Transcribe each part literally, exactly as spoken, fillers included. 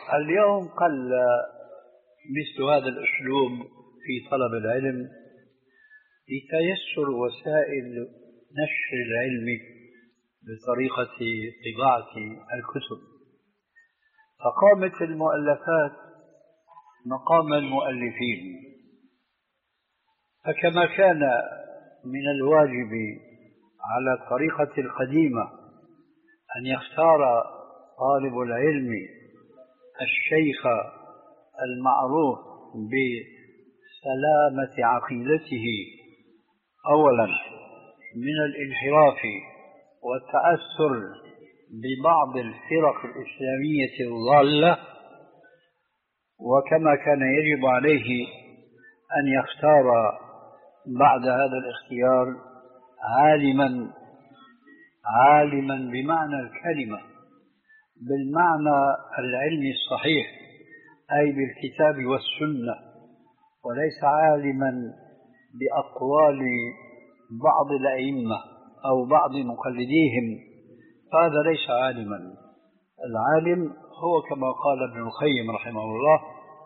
اليوم قل مثل هذا الأسلوب في طلب العلم لتيسر وسائل نشر العلم بطريقة طباعة الكتب، فقامت المؤلفات مقام المؤلفين. فكما كان من الواجب على الطريقة القديمة أن يختار طالب العلم الشيخ المعروف بسلامة عقيدته أولا من الانحراف والتأثر ببعض الفرق الإسلامية الضالة، وكما كان يجب عليه أن يختار بعد هذا الاختيار عالما عالما بمعنى الكلمة، بالمعنى العلمي الصحيح، أي بالكتاب والسنة، وليس عالما بأقوال بعض الأئمة أو بعض مقلديهم، فهذا ليس عالما. العالم هو كما قال ابن القيم رحمه الله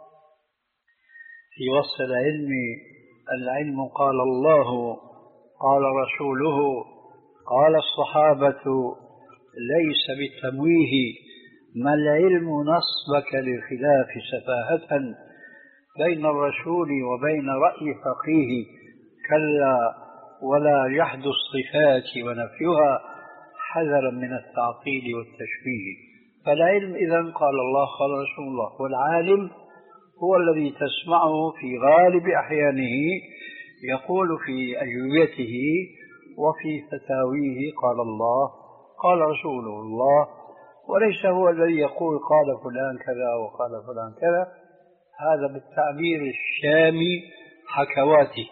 في وصف العلم: العلم قال الله قال رسوله قال الصحابة، ليس بالتمويه، ما العلم نصبك للخلاف سفاهة، بين الرسول وبين رأي فقيه، كلا ولا جحد الصفات ونفيها، حذرا من التعطيل والتشبيه. فالعلم إذن قال الله قال رسول الله، والعالم هو الذي تسمعه في غالب أحيانه يقول في أجوبته وفي فتاويه قال الله قال رسول الله، وليس هو الذي يقول قال فلان كذا وقال فلان كذا. هذا بالتعبير الشامي حكواتي،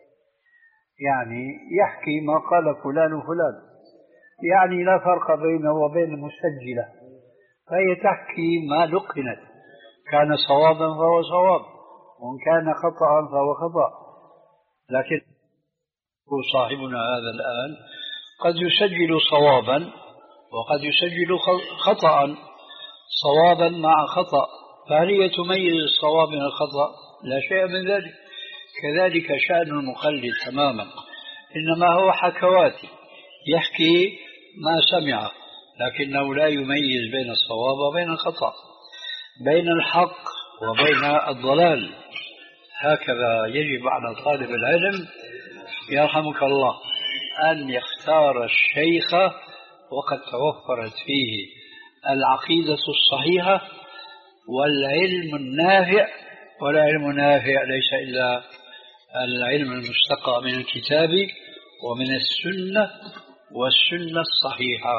يعني يحكي ما قال فلان وفلان، يعني لا فرق بينه وبين المسجلة، فهي تحكي ما لقنت، كان صوابا فهو صواب، وإن كان خطأ فهو خطأ. لكن صاحبنا هذا الآن قد يسجل صوابا وقد يسجل خطأ، صوابا مع خطأ، فهل هي تميز الصواب من الخطأ؟ لا شيء من ذلك. كذلك شأن المقلد تماما، إنما هو حكواتي يحكي ما سمع، لكنه لا يميز بين الصواب وبين الخطأ، بين الحق وبين الضلال. هكذا يجب على طالب العلم يرحمك الله أن يختار الشيخ وقد توفرت فيه العقيدة الصحيحة والعلم النافع. والعلم النافع ليس إلا العلم المستقى من الكتاب ومن السنة والسنة الصحيحة.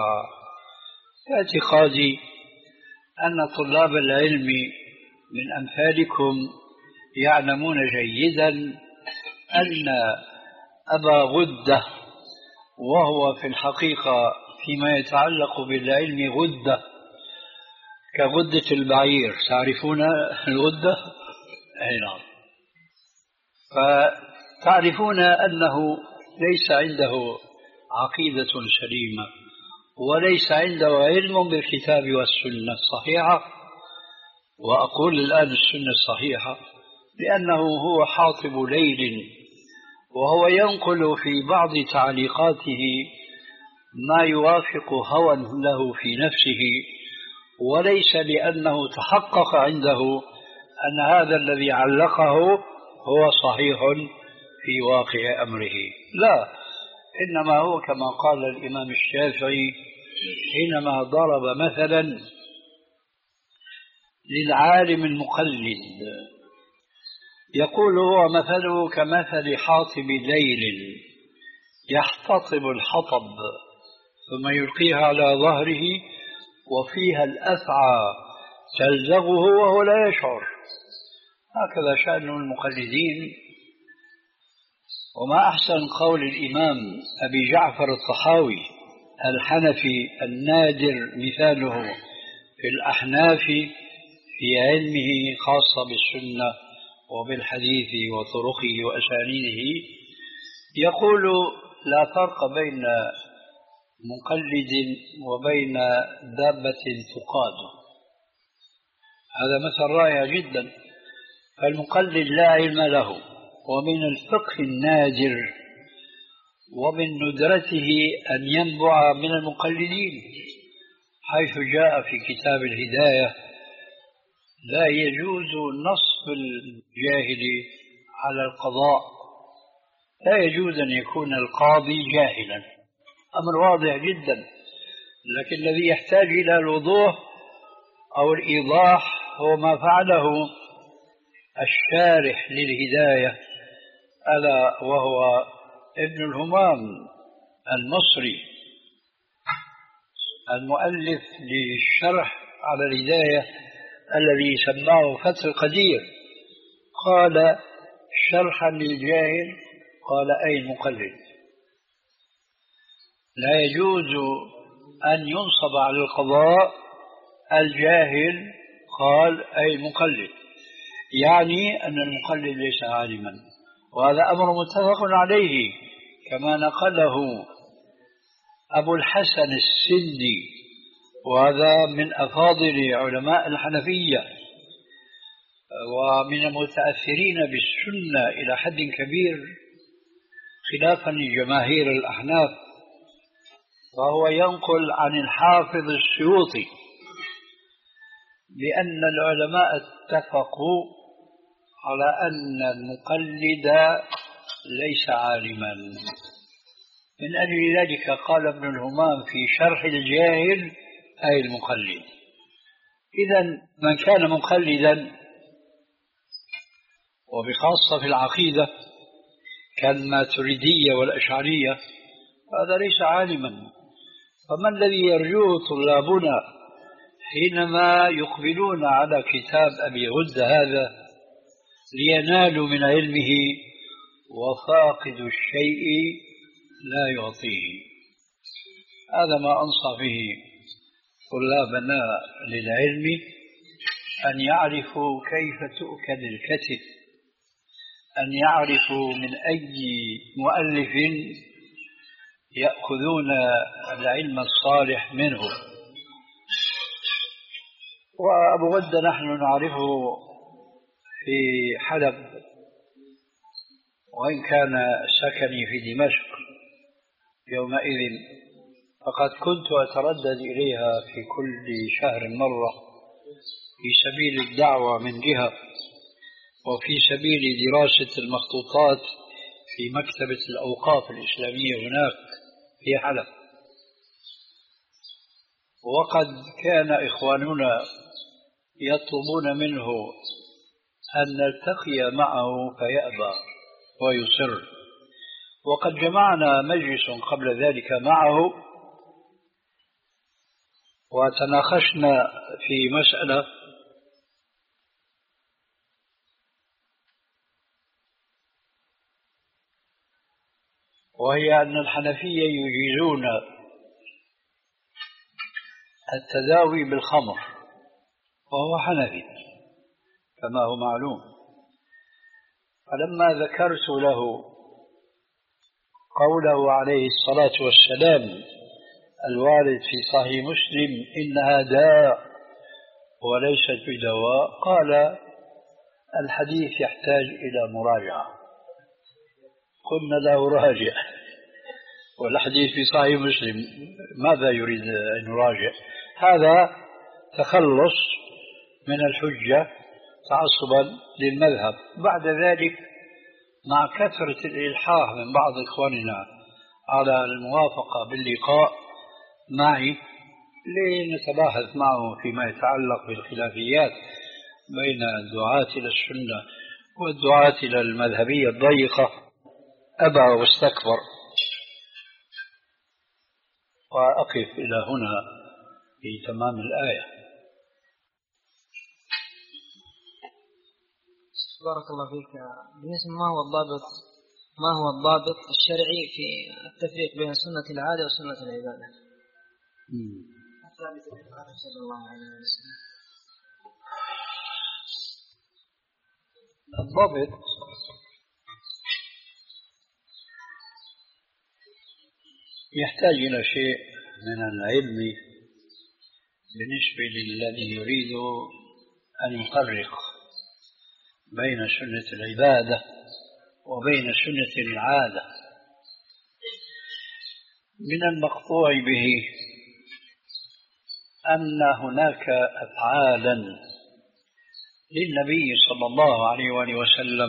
اعتقادي أن طلاب العلم من أمثالكم يعلمون جيدا أن أبا غدة، وهو في الحقيقة فيما يتعلق بالعلم غدة كغدة البعير، تعرفون الغدة؟ أي نعم. فتعرفون أنه ليس عنده عقيدة سليمة وليس عنده علم بالكتاب والسنة الصحيحة. وأقول الآن السنة الصحيحة لأنه هو حاطب ليل، وهو ينقل في بعض تعليقاته ما يوافق هوى له في نفسه، وليس لأنه تحقق عنده أن هذا الذي علقه هو صحيح في واقع أمره، لا، إنما هو كما قال الإمام الشافعي حينما ضرب مثلا للعالم المقلد، يقول هو مثله كمثل حاطب ليل يحتطب الحطب ثم يلقيها على ظهره وفيها الأفعى تلزغه وهو لا يشعر. هكذا شأن المقلدين. وما أحسن قول الإمام أبي جعفر الطحاوي الحنفي النادر مثاله في الأحناف في علمه خاصة بالسنة وبالحديث وطرقه وأسانيده، يقول: لا فرق بين مقلد وبين دابة تقاد. هذا مثل رائع جدا. فالمقلد لا علم له، ومن الفقه النادر ومن ندرته أن ينبع من المقلدين، حيث جاء في كتاب الهداية: لا يجوز نصب الجاهل على القضاء، لا يجوز أن يكون القاضي جاهلا، أمر واضح جدا. لكن الذي يحتاج إلى الوضوح أو الإيضاح هو ما فعله الشارح للهداية، ألا وهو ابن الهمام المصري المؤلف للشرح على الهداية الذي سماه فتح القدير. قال شرحا للجاهل: قال أي المقلد؟ لا يجوز أن ينصب على القضاء الجاهل. قال أي المقلد، يعني أن المقلد ليس عالما، وهذا أمر متفق عليه كما نقله أبو الحسن السندي، وهذا من أفاضل علماء الحنفية ومن المتأثرين بالسنة إلى حد كبير، خلافا لجماهير الأحناف. فهو ينقل عن الحافظ السيوطي بأن العلماء اتفقوا على أن المقلد ليس عالما. من أجل ذلك قال ابن الهمام في شرح الجاهل أي المقلد. إذن من كان مقلدا، وبخاصة في العقيدة كالماتريدية والأشعرية، هذا ليس عالما. فما الذي يرجوه طلابنا حينما يقبلون على كتاب أبي غدة هذا لينالوا من علمه؟ وفاقد الشيء لا يعطيه. هذا ما أنصح به طلابنا للعلم، أن يعرفوا كيف تؤكل الكتف، أن يعرفوا من أي مؤلف يأخذون العلم الصالح منه. وأبو غدة نحن نعرفه في حلب، وإن كان سكني في دمشق يومئذ، فقد كنت أتردد إليها في كل شهر مرة في سبيل الدعوة من جهة، وفي سبيل دراسة المخطوطات في مكتبة الأوقاف الإسلامية هناك في حلب. وقد كان إخواننا يطلبون منه أن نلتقي معه فيأبى ويصر. وقد جمعنا مجلس قبل ذلك معه وتناقشنا في مسألة، وهي أن الحنفية يجيزون التداوي بالخمر، وهو حنفي كما هو معلوم. فلما ذكرت له قوله عليه الصلاة والسلام الوارد في صحيح مسلم: إنها داء وليست بدواء، قال: الحديث يحتاج إلى مراجعة. قلنا له: راجع، والحديث في صحيح مسلم، ماذا يريد أن نراجع؟ هذا تخلص من الحجة تعصبا للمذهب. بعد ذلك مع كثرة الإلحاح من بعض إخواننا على الموافقة باللقاء معي لنتباحث معه فيما يتعلق بالخلافيات بين الدعاة إلى السنة والدعاة إلى المذهبية الضيقة، أبى واستكبر. وأقف إلى هنا في تمام الآية. بارك الله فيك. بالنسبة ما هو الضابط ما هو الضابط الشرعي في التفريق بين سنة العادة وسنة العبادة؟ صلى الله عليه وسلم. الضابط يحتاج إلى شيء من العلم بالنسبة للذي يريد أن يفرق بين سنة العبادة وبين سنة العادة. من المقطوع به أن هناك أفعالا للنبي صلى الله عليه وآله وسلم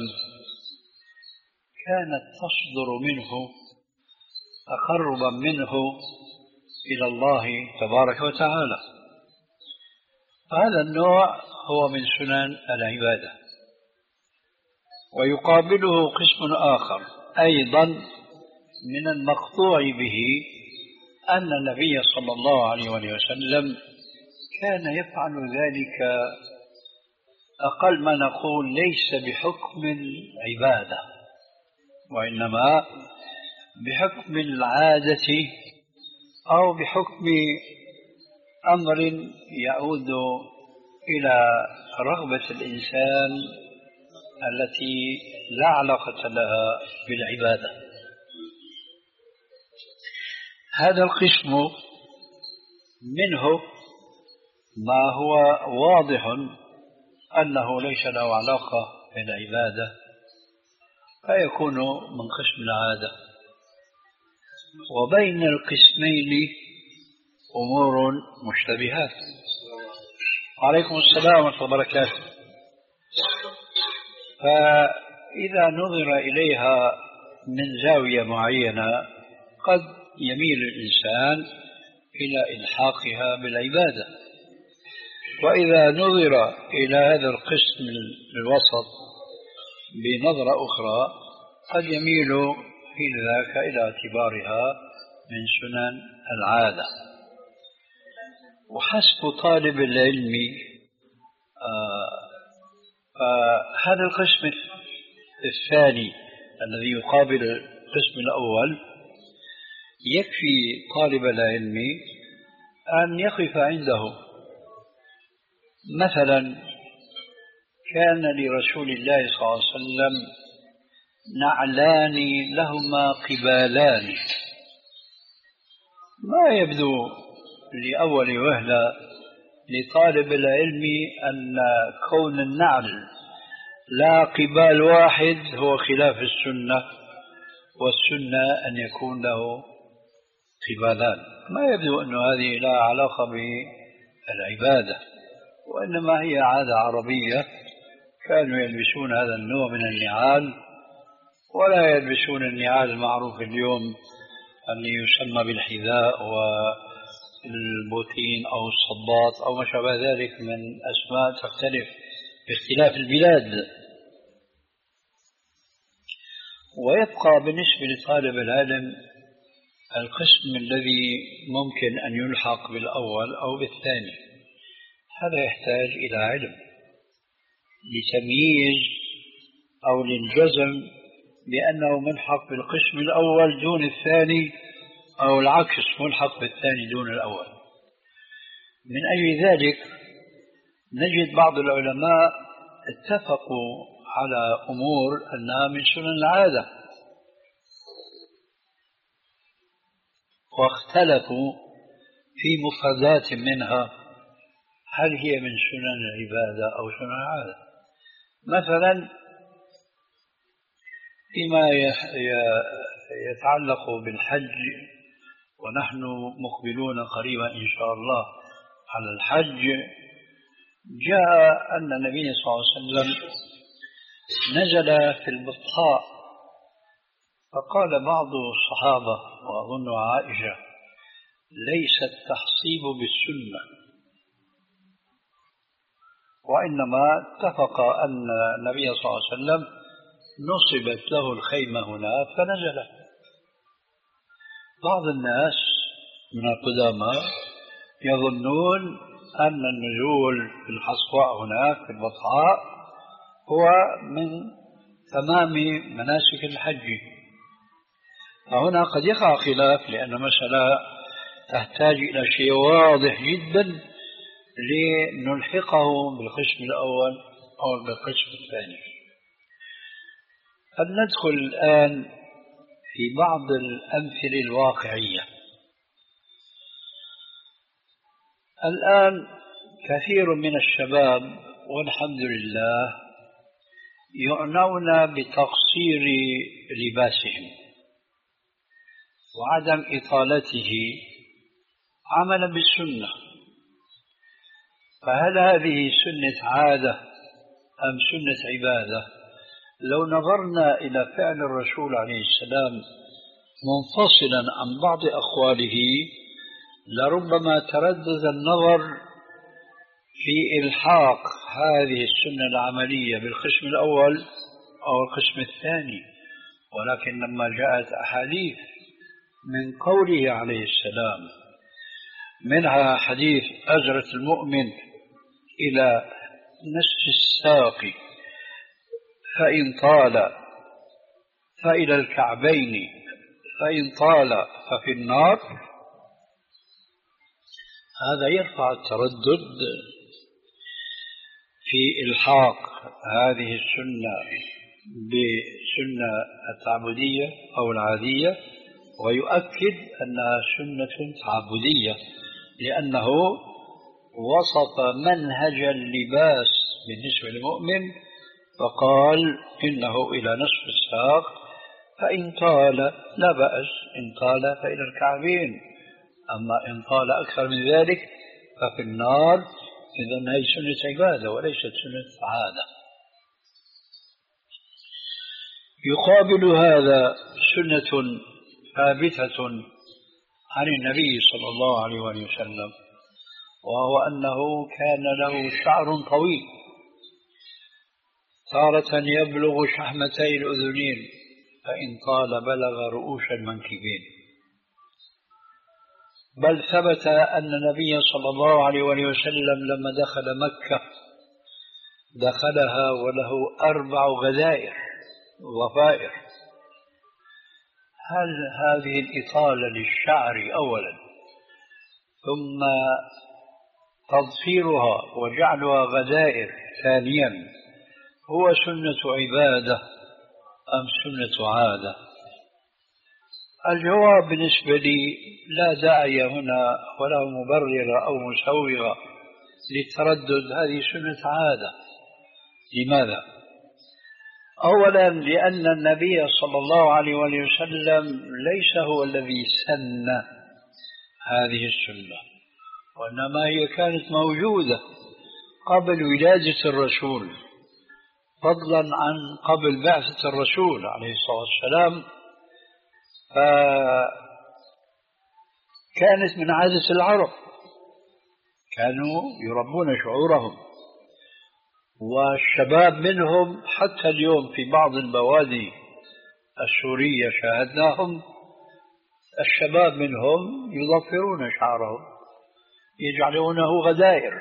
كانت تصدر منه تقربا منه إلى الله تبارك وتعالى، هذا النوع هو من سنن العبادة. ويقابله قسم آخر أيضا من المقطوع به أن النبي صلى الله عليه وسلم كان يفعل ذلك أقل ما نقول ليس بحكم العبادة، وإنما بحكم العادة أو بحكم أمر يعود إلى رغبة الإنسان التي لا علاقة لها بالعبادة. هذا القسم منه ما هو واضح أنه ليس له علاقة بالعبادة فيكون من قسم العادة، وبين القسمين أمور مشتبهات. وعليكم السلام ورحمة الله وبركاته. فإذا نظر إليها من زاوية معينة قد يميل الإنسان إلى إلحاقها بالعبادة، وإذا نظر إلى هذا القسم الوسط بنظرة أخرى قد يميل في ذاك إلى اعتبارها من سنن العادة. وحسب طالب العلم آه فهذا القسم الثاني الذي يقابل القسم الأول يكفي طالب العلم أن يقف عنده. مثلا كان لرسول الله صلى الله عليه وسلم نعلان لهما قبالان، ما يبدو لأول وهلة لطالب العلم أن كون النعل لا قبال واحد هو خلاف السنة، والسنة أن يكون له قبالان. ما يبدو أن هذه لا علاقة بالعبادة، وإنما هي عادة عربية، كانوا يلبسون هذا النوع من النعال ولا يلبسون النعال المعروف اليوم اللي يسمى بالحذاء والبوتين أو الصباط أو ما شابه ذلك من أسماء تختلف باختلاف البلاد. ويبقى بالنسبة لطالب العلم القسم الذي ممكن أن يلحق بالأول أو بالثاني، هذا يحتاج إلى علم لتمييز أو للجزم بأنه ملحق بالقسم الأول دون الثاني، أو العكس ملحق بالثاني دون الأول. من أجل ذلك نجد بعض العلماء اتفقوا على أمور أنها من سنن العادة، واختلفوا في مفردات منها هل هي من سنن العبادة أو سنن العادة. مثلا فيما يتعلق بالحج، ونحن مقبلون قريبا إن شاء الله على الحج، جاء أن النبي صلى الله عليه وسلم نزل في البطحاء، فقال بعض الصحابة وأظن عائشة ليس التحصيب بالسنة، وإنما اتفق أن النبي صلى الله عليه وسلم نصبت له الخيمة هنا فنزل. بعض الناس من القدامى يظنون أن النزول في الحصواء هناك في البطحاء هو من تمام مناسك الحج، فهنا قد يقع خلاف، لأن مسألة تحتاج إلى شيء واضح جدا لنلحقه بالقسم الأول أو بالقسم الثاني. قد ندخل الآن في بعض الأمثلة الواقعية. الآن كثير من الشباب والحمد لله يعنون بتقصير لباسهم وعدم إطالته عملا بالسنة. فهل هذه سنة عادة أم سنة عبادة؟ لو نظرنا إلى فعل الرسول عليه السلام منفصلا عن بعض أقواله لربما تردد النظر في إلحاق هذه السنة العملية بالقسم الأول أو القسم الثاني، ولكن لما جاءت أحاديث من قوله عليه السلام منها حديث أزرة المؤمن إلى نصف الساق فإن طال فإلى الكعبين فإن طال ففي النار، هذا يرفع التردد في إلحاق هذه السنة بسنة التعبدية أو العادية، ويؤكد أنها سنة تعبدية لأنه وصف منهج اللباس بالنسبة للمؤمن فقال إنه إلى نصف الساق فإن طال لا بأس، إن طال فإلى الكعبين، أما إن طال أكثر من ذلك ففي النار. إذن هي سنة عبادة وليست سنة عادة. يقابل هذا سنة ثابتة عن النبي صلى الله عليه وسلم، وهو أنه كان له شعر طويل تارة يبلغ شحمتي الأذنين فإن طال بلغ رؤوس المنكبين. بل ثبت أن النبي صلى الله عليه وسلم لما دخل مكة دخلها وله أربع غدائر ضفائر. هل هذه الإطالة للشعر أولا ثم تضفيرها وجعلها غدائر ثانيا هو سنة عبادة أم سنة عادة؟ الجواب بالنسبة لي لا داعي هنا ولا مبرر أو مسوغ للتردد، هذه سنة عادة. لماذا؟ أولا لأن النبي صلى الله عليه وسلم ليس هو الذي سن هذه السنة، وإنما هي كانت موجودة قبل ولادة الرسول، فضلا عن قبل بعثة الرسول عليه الصلاة والسلام. فكانت من عادة العرب، كانوا يربون شعورهم، والشباب منهم حتى اليوم في بعض البوادي السورية شاهدناهم، الشباب منهم يضفرون شعرهم يجعلونه غدائر.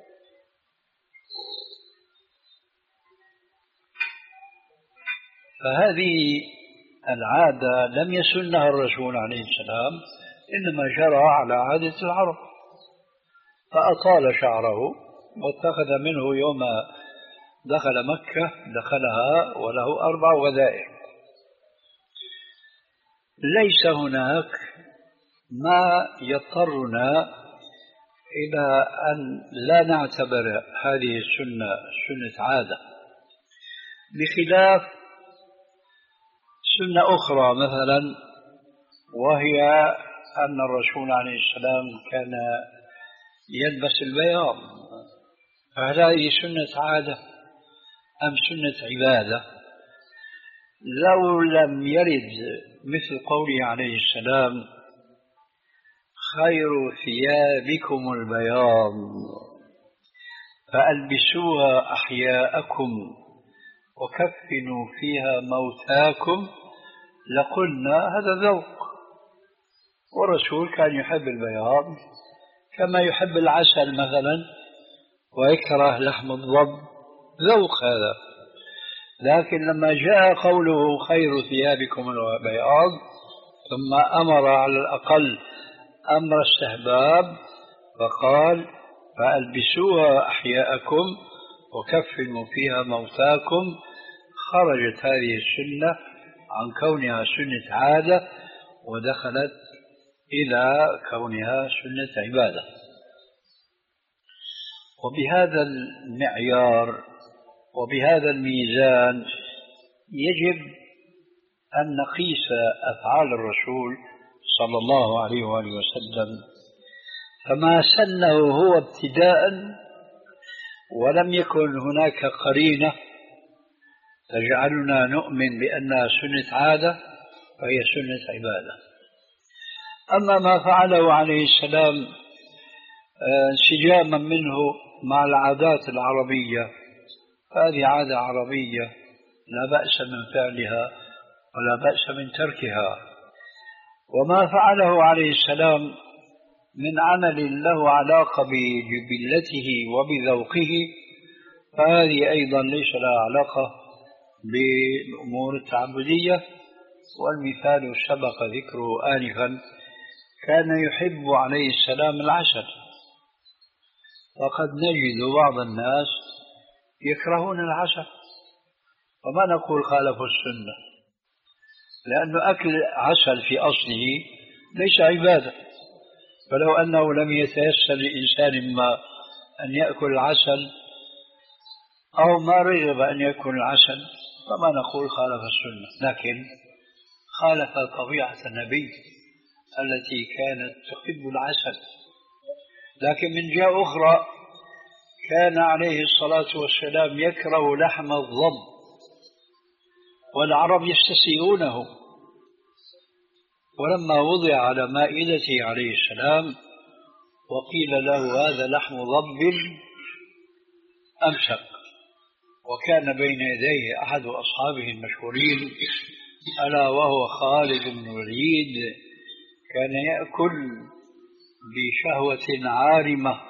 فهذه العادة لم يسنها الرسول عليه السلام، إنما جرى على عادة العرب، فأطال شعره واتخذ منه يوم دخل مكة دخلها وله أربع غدائر. ليس هناك ما يضطرنا إلى أن لا نعتبر هذه السنة سنة عادة، بخلاف سنة أخرى مثلا، وهي أن الرسول عليه السلام كان يلبس البياض. فهل هذه سنة عادة أم سنة عبادة؟ لو لم يرد مثل قوله عليه السلام خير ثيابكم البياض فألبسوها أحياءكم وكفنوا فيها موتاكم، لقلنا هذا ذوق، والرسول كان يحب البياض كما يحب العسل مثلا ويكره لحم الضب، ذوق هذا. لكن لما جاء قوله خير ثيابكم البياض ثم أمر على الأقل أمر استحباب فقال فألبسوها أحياءكم وكفنوا فيها موتاكم، خرجت هذه السنة عن كونها سنة عادة ودخلت إلى كونها سنة عبادة. وبهذا المعيار وبهذا الميزان يجب أن نقيس أفعال الرسول صلى الله عليه وآله وسلم، فما سنه هو ابتداء ولم يكن هناك قرينة تجعلنا نؤمن بأنها سنة عادة فهي سنة عبادة. أما ما فعله عليه السلام انسجاما منه مع العادات العربية فهذه عادة عربية لا بأس من فعلها ولا بأس من تركها. وما فعله عليه السلام من عمل له علاقة بجبلته وبذوقه فهذه أيضا ليس لها علاقة بالأمور التعبدية. والمثال سبق ذكره آنفا، كان يحب عليه السلام العسل، وقد نجد بعض الناس يكرهون العسل، وما نقول خالفوا السنة، لأن أكل عسل في أصله ليس عبادة، فلو أنه لم يتيسر لإنسان ما أن يأكل العسل أو ما رغب أن يأكل العسل فما نقول خالف السنة، لكن خالف طبيعة النبي التي كانت تحب العسل. لكن من جهة أخرى كان عليه الصلاة والسلام يكره لحم الضب، والعرب يستسيئونه، ولما وضع على مائدته عليه السلام وقيل له هذا لحم ضب أمسك، وكان بين يديه أحد أصحابه المشهورين ألا وهو خالد بن الوليد، كان يأكل بشهوة عارمة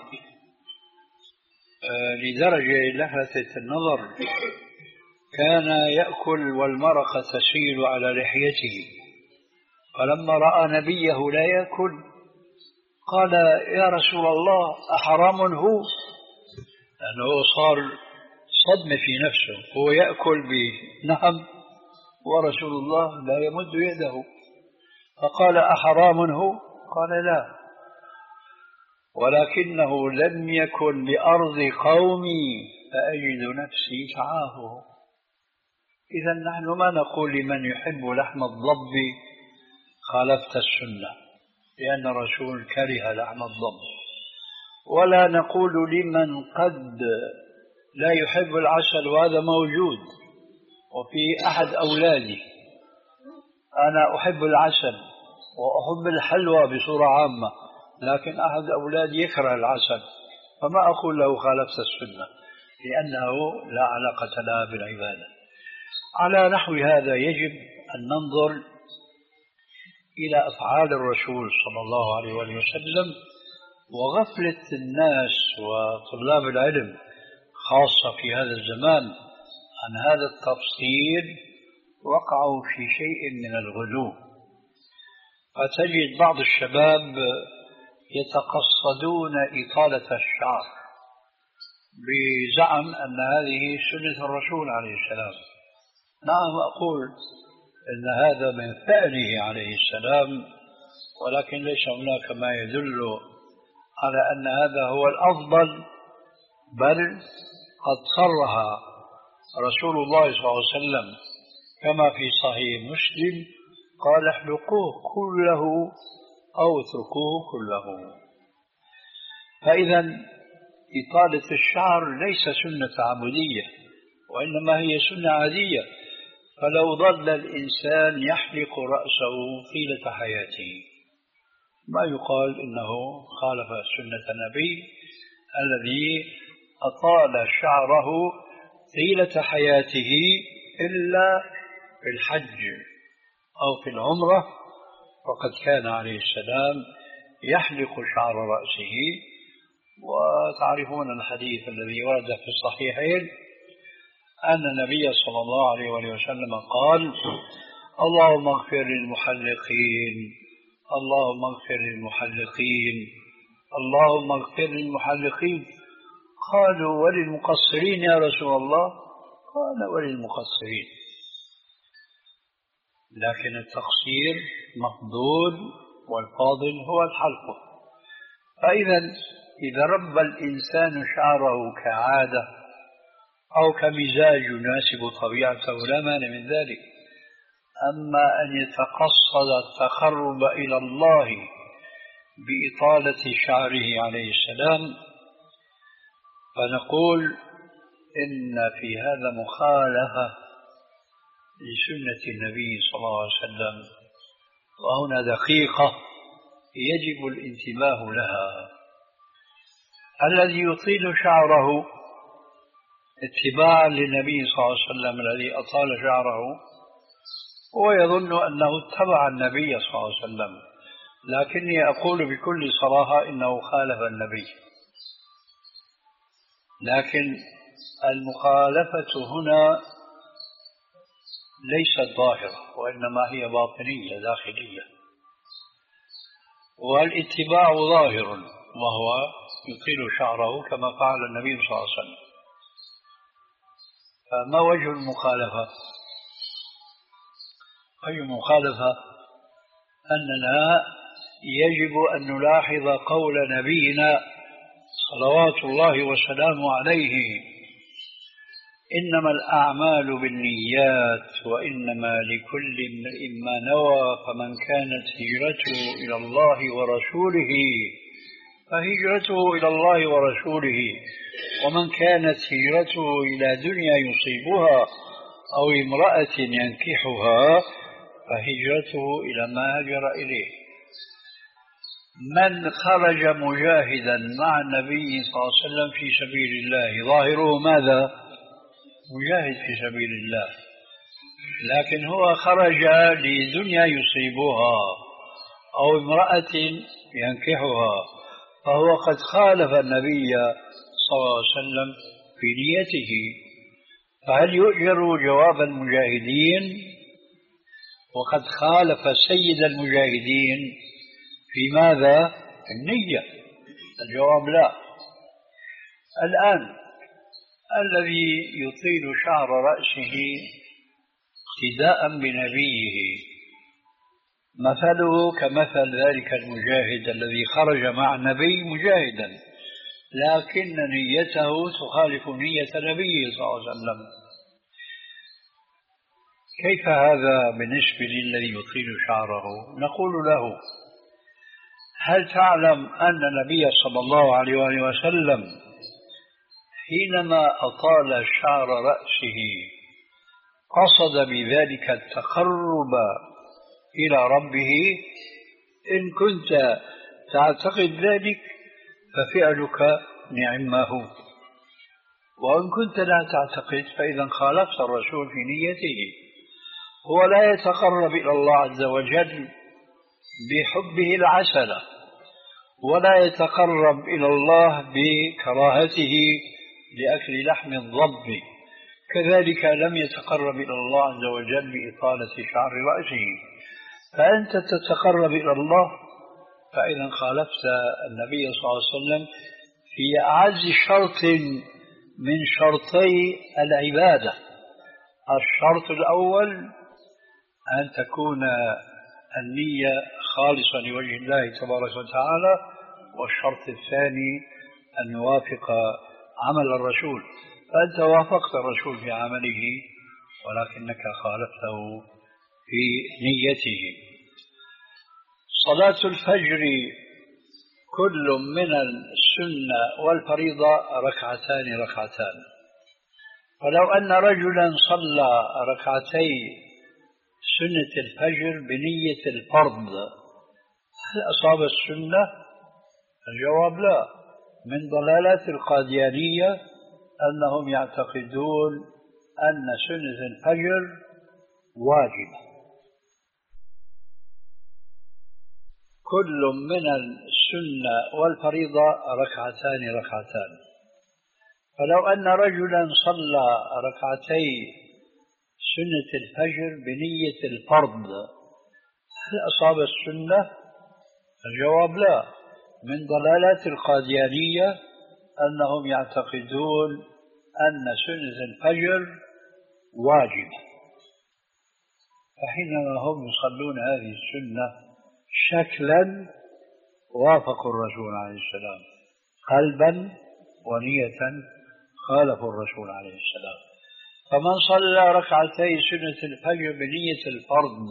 لدرجة لفتت النظر، كان يأكل والمرقة تسيل على لحيته، فلما رأى نبيه لا يأكل قال يا رسول الله أحرام هو؟ لأنه صار صدمة في نفسه، هو يأكل بنهم ورسول الله لا يمد يده، فقال أحرام هو؟ قال لا، ولكنه لم يكن لأرض قومي فأجد نفسي تعافه. إذا نحن ما نقول لمن يحب لحم الضب خالفت السنة لأن الرسول كره لحم الضب، ولا نقول لمن قد لا يحب العسل وهذا موجود. وفي أحد أولادي أنا أحب العسل وأحب الحلوى بصورة عامة، لكن أحد أولادي يكره العسل، فما أقول له خالفت السنة لأنه لا علاقة لها بالعبادة. على نحو هذا يجب أن ننظر إلى أفعال الرسول صلى الله عليه وسلم، وغفلة الناس وطلاب العلم خاصة في هذا الزمان عن هذا التفصيل وقعوا في شيء من الغلو. فتجد بعض الشباب يتقصدون إطالة الشعر بزعم أن هذه سنة الرسول عليه السلام. نعم أقول أن هذا من فعله عليه السلام، ولكن ليس هناك ما يدل على أن هذا هو الأفضل، بل قد صرح رسول الله صلى الله عليه وسلم كما في صحيح مسلم قال احلقوه كله أو اتركوه كله. فإذا إطالة الشعر ليس سنة عبودية، وإنما هي سنة عادية. فلو ظل الإنسان يحلق رأسه طيلة حياته ما يقال إنه خالف سنة النبي الذي أطال شعره طيلة حياته إلا في الحج أو في العمرة، وقد كان عليه السلام يحلق شعر رأسه. وتعرفون الحديث الذي ورد في الصحيحين أن النبي صلى الله عليه وسلم قال اللهم اغفر للمحلقين اللهم اغفر للمحلقين اللهم اغفر للمحلقين. قالوا وللمقصرين يا رسول الله؟ قال وللمقصرين، لكن التقصير مفضول والفاضل هو الحلق. فإذا إذا ربى الإنسان شعره كعادة أو كمزاج يناسب طبيعته لا مانع من ذلك. أما أن يتقصد التقرب إلى الله بإطالة شعره عليه السلام فنقول إن في هذا مخالفة لسنة النبي صلى الله عليه وسلم، وهنا دقيقة يجب الانتباه لها. الذي يطيل شعره اتباعا للنبي صلى الله عليه وسلم الذي أطال شعره هو يظن أنه اتبع النبي صلى الله عليه وسلم، لكني أقول بكل صراحة إنه خالف النبي. لكن المخالفة هنا ليست ظاهرة وإنما هي باطنية داخلية، والاتباع ظاهر وهو يطيل شعره كما فعل النبي صلى الله عليه وسلم. فما وجه المخالفة؟ وجه المخالفة أننا يجب أن نلاحظ قول نبينا صلوات الله وسلامه عليه: إنما الأعمال بالنيات وإنما لكل امرئ ما نوى، فمن كانت هجرته إلى الله ورسوله فهجرته إلى الله ورسوله، ومن كانت هجرته إلى دنيا يصيبها أو امرأة ينكحها فهجرته إلى ما هاجر إليه. من خرج مجاهدا مع النبي صلى الله عليه وسلم في سبيل الله ظاهره ماذا؟ مجاهد في سبيل الله، لكن هو خرج لدنيا يصيبها أو امرأة ينكحها، فهو قد خالف النبي صلى الله عليه وسلم في نيته. فهل يؤجر جواب المجاهدين وقد خالف سيد المجاهدين في ماذا؟ النية. الجواب لا. الآن الذي يطيل شعر رأسه اقتداء بنبيه مثله كمثل ذلك المجاهد الذي خرج مع النبي مجاهدا لكن نيته تخالف نية النبي صلى الله عليه وسلم. كيف هذا بالنسبة للذي يطيل شعره؟ نقول له: هل تعلم أن النبي صلى الله عليه وآله وسلم حينما أطال شعر رأسه قصد بذلك التقرب إلى ربه؟ إن كنت تعتقد ذلك ففعلك نعمه، وإن كنت لا تعتقد فإذا خالفت الرسول في نيته. هو لا يتقرب إلى الله عز وجل بحبه العسل، ولا يتقرب إلى الله بكراهته لأكل لحم الضب، كذلك لم يتقرب إلى الله عز وجل بإطالة شعر رأسه. فأنت تتقرب إلى الله، فإذا خالفت النبي صلى الله عليه وسلم في أعز شرط من شرطي العبادة. الشرط الأول أن تكون النية خالصة لوجه الله تبارك وتعالى، والشرط الثاني أن يوافق عمل الرسول. فأنت وافقت الرسول في عمله ولكنك خالفته في نيته. صلاة الفجر كل من السنة والفريضة ركعتان ركعتان، فلو أن رجلا صلى ركعتي سنة الفجر بنية الفرض هل أصاب السنة؟ الجواب لا. من ضلالات القاديانية أنهم يعتقدون أن سنة الفجر واجبة. كل من السنة والفريضة ركعتان ركعتان، فلو أن رجلا صلى ركعتي سنة الفجر بنية الفرض هل أصاب السنة؟ الجواب لا. من ضلالات القاديانية أنهم يعتقدون أن سنة الفجر واجبة، فحينما هم يصلون هذه السنة شكلا وافقوا الرسول عليه السلام، قلبا ونية خالفوا الرسول عليه السلام. فمن صلى ركعتي سنة الفجر بنية الفرض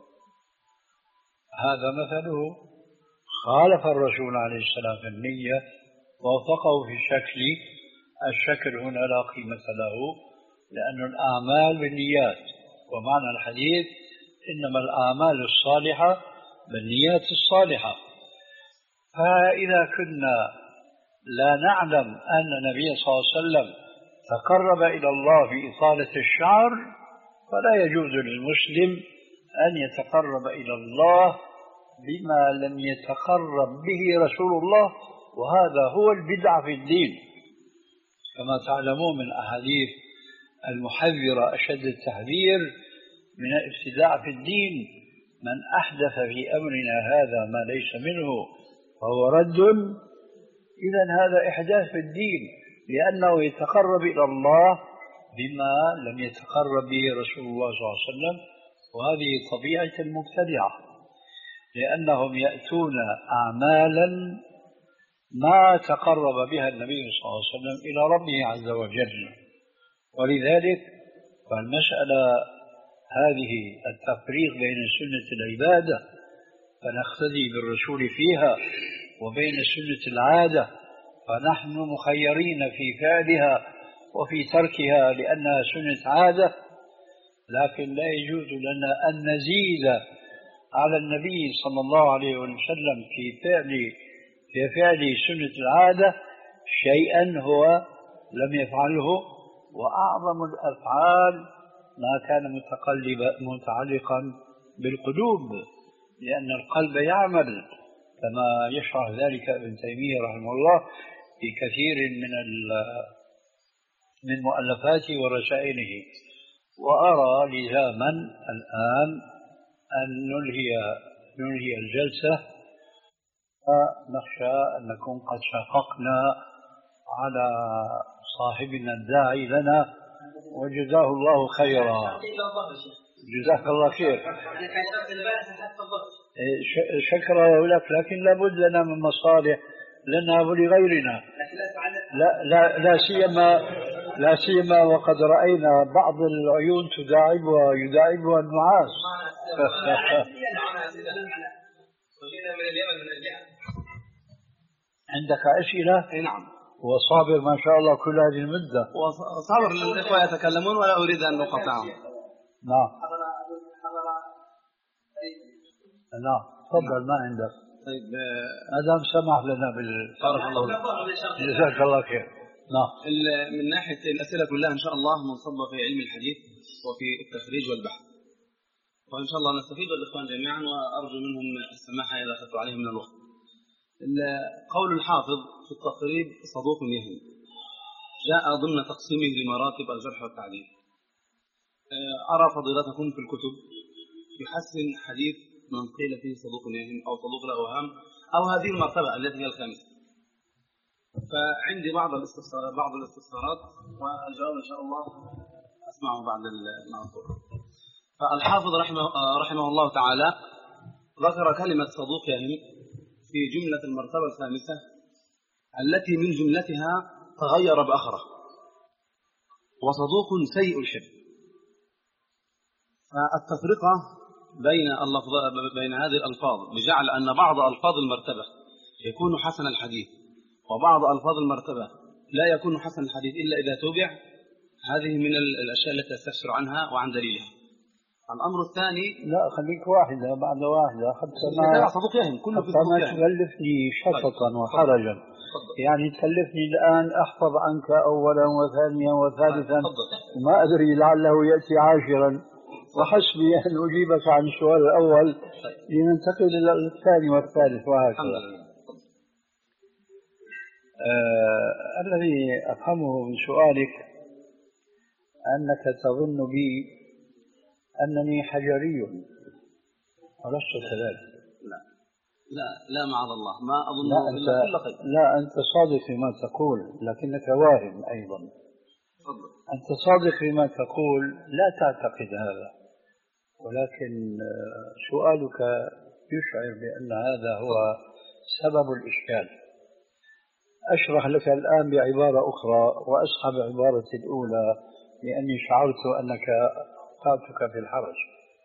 هذا مثله خالف الرسول عليه السلام في النية، ووافقه في الشكل. الشكل هنا لا قيمة له، لأن الأعمال بالنيات، ومعنى الحديث إنما الأعمال الصالحة بالنيات الصالحة. فإذا كنا لا نعلم أن النبي صلى الله عليه وسلم تقرب إلى الله بإطالة الشعر، فلا يجوز للمسلم أن يتقرب إلى الله بما لم يتقرب به رسول الله، وهذا هو البدع في الدين. كما تعلمون من أحاديث المحذرة أشد التحذير من الابتداع في الدين: من أحدث في أمرنا هذا ما ليس منه فهو رد. إذن هذا إحداث في الدين، لأنه يتقرب إلى الله بما لم يتقرب به رسول الله صلى الله عليه وسلم، وهذه طبيعة المبتدعة، لأنهم يأتون أعمالا ما تقرب بها النبي صلى الله عليه وسلم إلى ربه عز وجل. ولذلك فالمسألة هذه التفريق بين سنة العبادة فنقتدي بالرسول فيها وبين سنة العادة فنحن مخيرين في فعلها وفي تركها لأنها سنة عادة. لكن لا يجوز لنا أن نزيد على النبي صلى الله عليه وسلم في فعل في فعل سنة العادة شيئا هو لم يفعله. وأعظم الأفعال ما كان متعلقا بالقلوب، لأن القلب يعمل كما يشرح ذلك ابن تيمية رحمه الله في كثير من من مؤلفاته ورسائله. وأرى لزاما الآن أن ننهي ننهي الجلسة، نخشى أن نكون قد شققنا على صاحبنا الداعي لنا، وجزاه الله خيرا. جزاك الله خير. شكرا لك، لكن لابد لنا من مصالح لنا ولغيرنا، لا لا لا سيما لا سيما وقد رأينا بعض العيون تداعبها يداعبها النعاس. عندك أسئلة؟ نعم. وصابر ما شاء الله كل هذه المدة. وصابر الإخوة يتكلمون ولا أريد أن أقطعهم. نعم نعم تفضل، ما عندك. طيب هذا سمح لنا بال بارك الله جزاك الله خير. نعم. من ناحية الأسئلة كلها إن شاء الله منصبة في علم الحديث وفي التخريج والبحث، وإن شاء الله نستفيد الإخوان جميعا، وأرجو منهم السماحة إذا أخذت عليهم من الوقت. قول الحافظ في التقريب صدوق يهم جاء ضمن تقسيمه لمراتب الجرح والتعديل. أرى فضيلتكم في الكتب يحسن حديث من قيل فيه صدوق يهم أو صدوق له أوهام أو هذه المرتبة التي هي الخامسة. فعندي بعض الاستفسارات بعض الاستفسارات والجواب إن شاء الله أسمعه بعد المنظور. فالحافظ رحمه, رحمه الله تعالى ذكر كلمة صدوق يهم في جملة المرتبة الخامسة التي من جملتها تغير بأخره، وصدوق سيء الحفظ. فالتفرقة بين اللفظ بين هذه الألفاظ بجعل أن بعض ألفاظ المرتبة يكون حسن الحديث وبعض ألفاظ المرتبة لا يكون حسن الحديث إلا إذا توبع، هذه من الأشياء التي أستفسر عنها وعن دليلها. الأمر الثاني لا خليك واحدة بعد واحدة حتى ما صدوق يهم كله في حتى ما تكلفني شفقا وحرجا. يعني تكلفني الآن أحفظ عنك أولا وثانيا وثالثا وما أدري لعله يأتي عاشرا، وحسبي أن أجيبك عن السؤال الأول لننتقل إلى الثاني والثالث وهكذا. آه الذي أفهمه من سؤالك أنك تظن بي أنني حجري، ولست كذلك. لا لا لا معاذ الله، ما أظن إلا كل خير. لا أنت صادق فيما تقول لكنك واهم أيضا. فضل. أنت صادق فيما تقول، لا تعتقد هذا، ولكن سؤالك يشعر بأن هذا هو سبب الإشكال. أشرح لك الآن بعبارة أخرى وأسحب عبارة الأولى لأني شعرت أنك وقعتك في الحرج،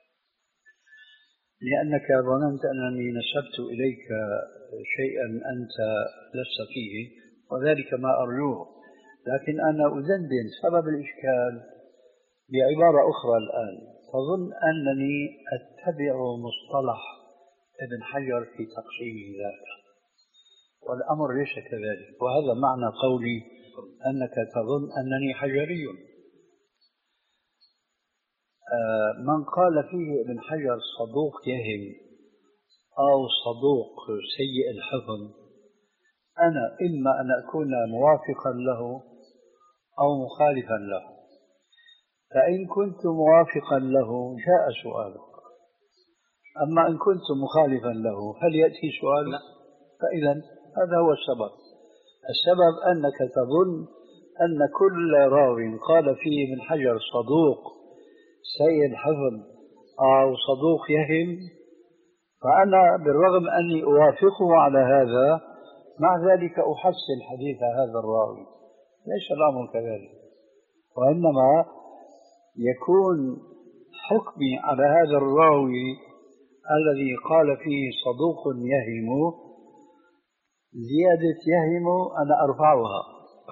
لأنك ظننت أنني نسبت إليك شيئا أنت لست فيه، وذلك ما أرجوه. لكن أنا أدندن سبب الإشكال بعبارة أخرى الآن. تظن أنني أتبع مصطلح ابن حجر في تقسيمه ذاك، والأمر ليس كذلك، وهذا معنى قولي أنك تظن أنني حجري. من قال فيه ابن حجر صدوق يهم أو صدوق سيء الحفظ، أنا إما أن أكون موافقا له أو مخالفا له. فإن كنت موافقا له جاء سؤالك، أما إن كنت مخالفا له هل يأتي سؤال؟ لا. فإذا هذا هو السبب. السبب أنك تظن أن كل راو قال فيه ابن حجر صدوق سيء الحفظ أو صدوق يهم، فأنا بالرغم أني أوافقه على هذا مع ذلك أحسن حديث هذا الراوي. ليس الأمر كذلك، وإنما يكون حكمي على هذا الراوي الذي قال فيه صدوق يهم زيادة يهم أنا أرفعها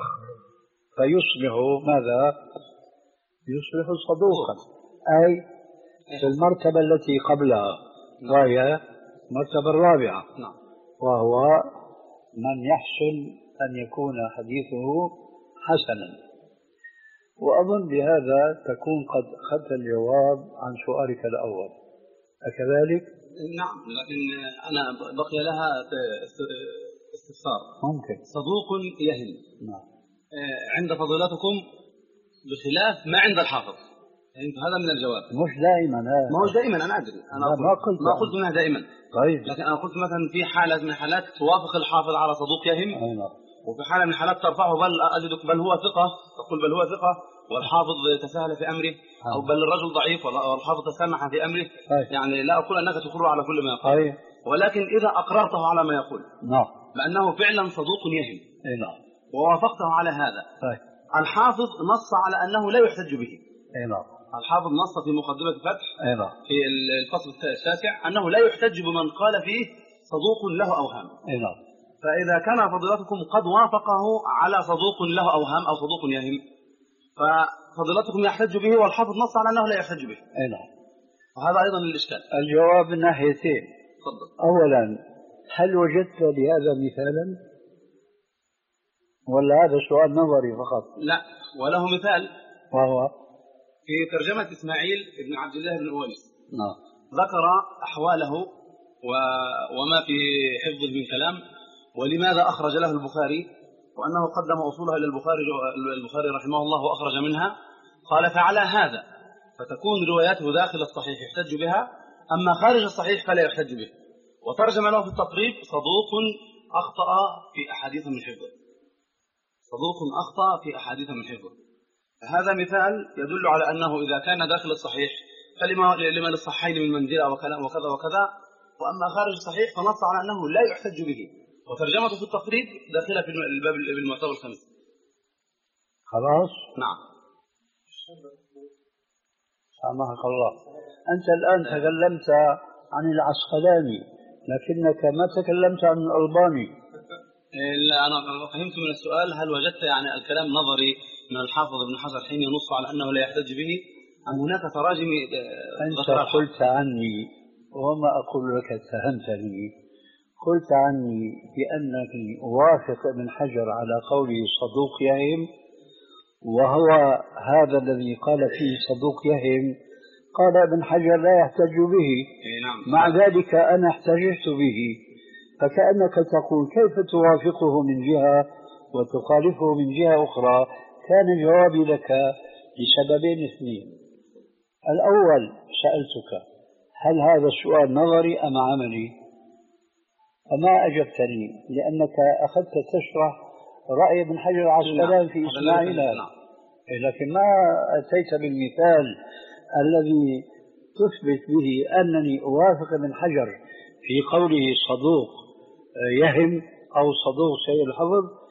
فيصبح ماذا؟ يصبح صدوقا، أي في المرتبة التي قبلها، وهي المرتبة الرابعة، وهو من يحسن أن يكون حديثه حسنا. وأظن بهذا تكون قد أخذت الجواب عن سؤالك الأول، أكذلك؟ نعم، لكن أنا بقي لها استفسار. ممكن. صدوق يهم نعم عند فضيلتكم بخلاف ما عند الحافظ، يعني هذا من الجواب. مش دائما هذا، ما هو دائما، أنا أدري، أنا ما قلت ما قلت منها دائما. طيب، لكن أنا قلت مثلا في حالة من حالات توافق الحافظ على صدوق يهم، أيوة. وفي حالة من حالات ترفعه بل أجدك بل هو ثقة، تقول بل هو ثقة والحافظ تساهل في أمره، أو بل الرجل ضعيف والحافظ تسامح في أمره. أيوة. يعني لا أقول أنك تقر على كل ما يقول، أيوة. ولكن إذا أقررته على ما يقول نعم بأنه فعلا صدوق يهم، أيوة. ووافقته على هذا، أيوة. الحافظ نص على أنه لا يحتج به. أيوة. الحافظ نص في مقدمة الفتح أيوة. في الفصل التاسع أنه لا يحتج بمن قال فيه صدوق له أوهام. أيوة. فإذا كان فضيلتكم قد وافقه على صدوق له أوهام أو صدوق يهم، ففضيلتكم يحتج به والحافظ نص على أنه لا يحتج به. أيوة. وهذا أيضا الإشكال. الجواب من ناحيتين. تفضل. أولا، هل وجدت لهذا مثالا؟ ولا هذا سؤال نظري فقط؟ لا، وله مثال، وهو في ترجمة إسماعيل بن عبد الله بن أويس. نعم. ذكر أحواله و... وما في حفظه من كلام، ولماذا أخرج له البخاري، وأنه قدم أصولها إلى البخاري البخاري رحمه الله وأخرج منها. قال فعلى هذا فتكون رواياته داخل الصحيح يحتج بها، أما خارج الصحيح فلا يحتج به. وترجم له في التقريب صدوق أخطأ في أحاديث من حفظه، صدوق أخطأ في أحاديث من حفظه. هذا مثال يدل على أنه إذا كان داخل الصحيح فلما لما للصحيحين من منزلة وكذا وكذا وكذا، وأما خارج الصحيح فنص على أنه لا يحتج به. وترجمته في التقريب داخلة في الباب المعتبر الخامس. خلاص؟ نعم. سامحك الله، أنت الآن تكلمت عن العسقلاني لكنك ما تكلمت عن الألباني. لا، أنا فهمت من السؤال هل وجدت يعني الكلام نظري من الحافظ ابن حجر حين ينص على أنه لا يحتج به، أم هناك تراجم؟ أنت قلت عني وما أقول لك اتهمتني، قلت عني بأنك أوافق ابن حجر على قوله صدوق يهم، وهو هذا الذي قال فيه صدوق يهم قال ابن حجر لا يحتج به. مع ذلك أنا احتججت به، فكأنك تقول كيف توافقه من جهة وتخالفه من جهة أخرى. كان جوابي لك لسببين اثنين. الأول، سألتك هل هذا السؤال نظري أم عملي؟ فما أجبتني لأنك أخذت تشرح رأي ابن حجر العسقلاني في إسماعيل، لكن ما أتيت بالمثال الذي تثبت به أنني أوافق ابن حجر في قوله صدوق يهم أو صدوق سيء الحفظ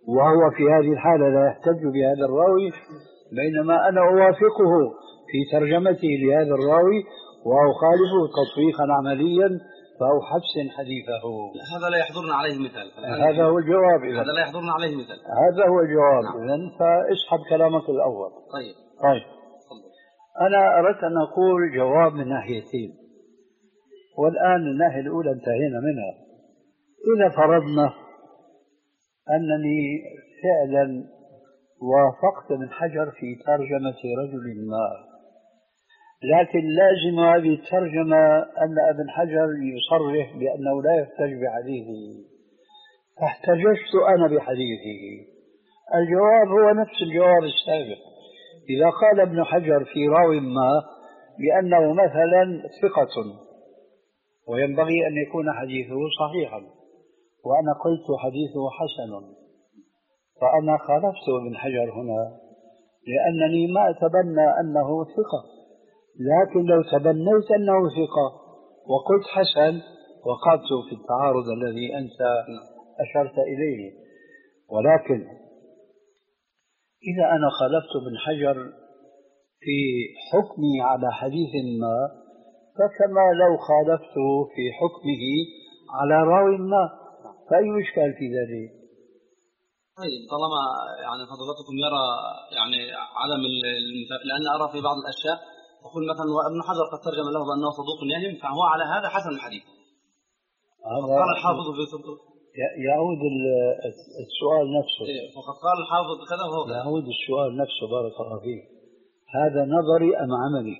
وهو في هذه الحالة لا يحتج بهذا الراوي، بينما أنا أوافقه في ترجمته لهذا الراوي وأخالفه تطبيقا عمليا فأحسن حديثه. هذا لا يحضرنا عليه مثال. هذا هو الجواب إذن. هذا لا يحضرنا عليه مثال. هذا هو الجواب. نعم. إذن فاسحب كلامك الأول. طيب. طيب. أنا أردت أن أقول جواب من ناحيتين، والآن الناحية الأولى انتهينا منها. إذا فرضنا أنني فعلا وافقت ابن حجر في ترجمة رجل ما، لكن لازم هذه الترجمة أن ابن حجر يصرح بأنه لا يحتج بحديثه، فاحتججت أنا بحديثه. الجواب هو نفس الجواب السابق. إذا قال ابن حجر في راو ما بأنه مثلا ثقة وينبغي أن يكون حديثه صحيحا، وأنا قلت حديثه حسن، فأنا خالفت ابن حجر هنا لأنني ما أتبنى أنه ثقة، لكن لو تبنيت أنه ثقة وقلت حسن وقعت في التعارض الذي أنت أشرت إليه. ولكن إذا أنا خالفت ابن حجر في حكمي على حديث ما، فكما لو خالفته في حكمه على راوي ما، فأي إشكال في ذلك؟ طيب طالما يعني فضلاتكم يرى يعني عدم المثال، لأن أرى في بعض الأشياء تقول مثلا وابن حجر قد ترجم له بأنه صدوق يهم، فهو على هذا حسن الحديث. قال الحافظ في صدوق يعود السؤال نفسه. فقد قال الحافظ كذا وهو كذا. يعود السؤال نفسه بارك الله فيك. هذا نظري أم عملي؟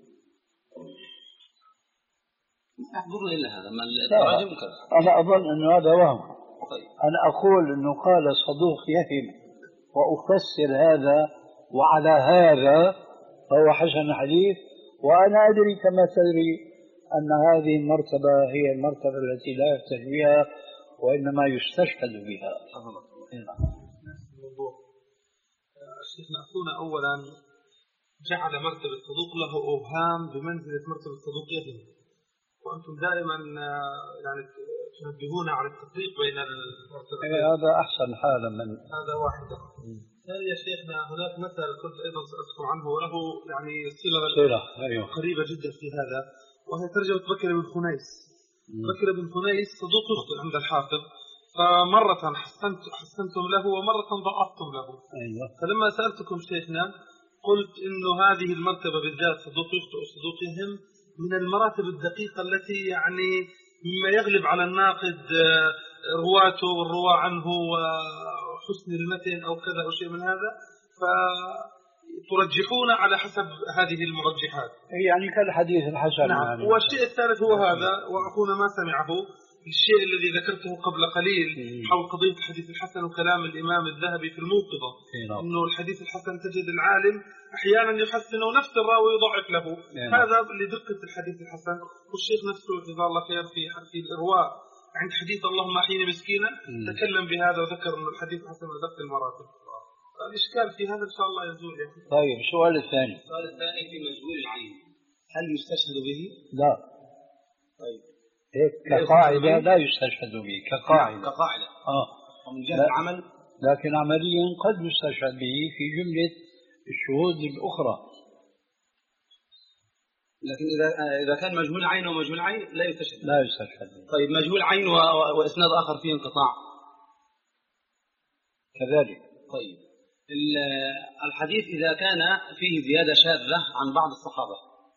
لا يحضرني إلا هذا ما التراجم كذا. أنا أظن أنه هذا وهم. طيب. أنا أقول أنه قال صدوق يهم وأفسر هذا وعلى هذا فهو حسن الحديث، وأنا أدري كما تدري أن هذه المرتبة هي المرتبة التي لا يحتج بها وإنما يستشهد بها. شيخنا أخونا أولا جعل مرتبة الصدوق له أوهام بمنزلة مرتبة الصدوق يهم، وأنتم دائما يعني تنبهون على التفريق بين المرتبتين. هذا أحسن حالا من هذا واحدة. ثانيا شيخنا هناك مثل كنت أيضا سأذكر عنه وله يعني صلة أيوه. قريبة جدا في هذا، وهي ترجمة بكر بن خنيس. بكر بن خنيس صدوق يخطئ عند الحافظ، فمرة حسنت حسنتم له ومرة ضعفتم له. أيوة. فلما سألتكم شيخنا قلت إنه هذه المرتبة بالذات صدوق يخطئ وصدوق يهم من المراتب الدقيقة التي يعني مما يغلب على الناقد رواته والرواة عنه وحسن المتن أو كذا أو شيء من هذا، فترجحون على حسب هذه المرجحات يعني كالحديث الحسن. نعم. يعني والشيء الثالث هو هذا، وأخونا ما سمعه الشيء الذي ذكرته قبل قليل حول قضية الحديث الحسن وكلام الإمام الذهبي في الموقظة، إنه الحديث الحسن تجد العالم أحيانا يحسنه نفس الراوي يضعف له. هذا لدقة الحديث الحسن. والشيخ نفسه جزاه الله خير في في الإرواء عند حديث اللهم أحيني مسكينا تكلم بهذا وذكر أن الحديث الحسن لدقة المراتب. الإشكال في هذا إن شاء الله يزول يعني. طيب السؤال الثاني. السؤال الثاني في مجهول العين، هل يستشهد به؟ لا. طيب. هيك كقاعدة لا يستشهد به كقاعدة. كقاعدة. آه. ومن جهة العمل. لكن عمليا قد يستشهد به في جملة الشهود الأخرى. لكن إذا إذا كان مجهول عين ومجهول عين لا يستشهد. لا يستشهد به. طيب مجهول عين و... وإسناد آخر فيه انقطاع. كذلك. طيب. الحديث إذا كان فيه زيادة شاذة عن بعض الصحابة.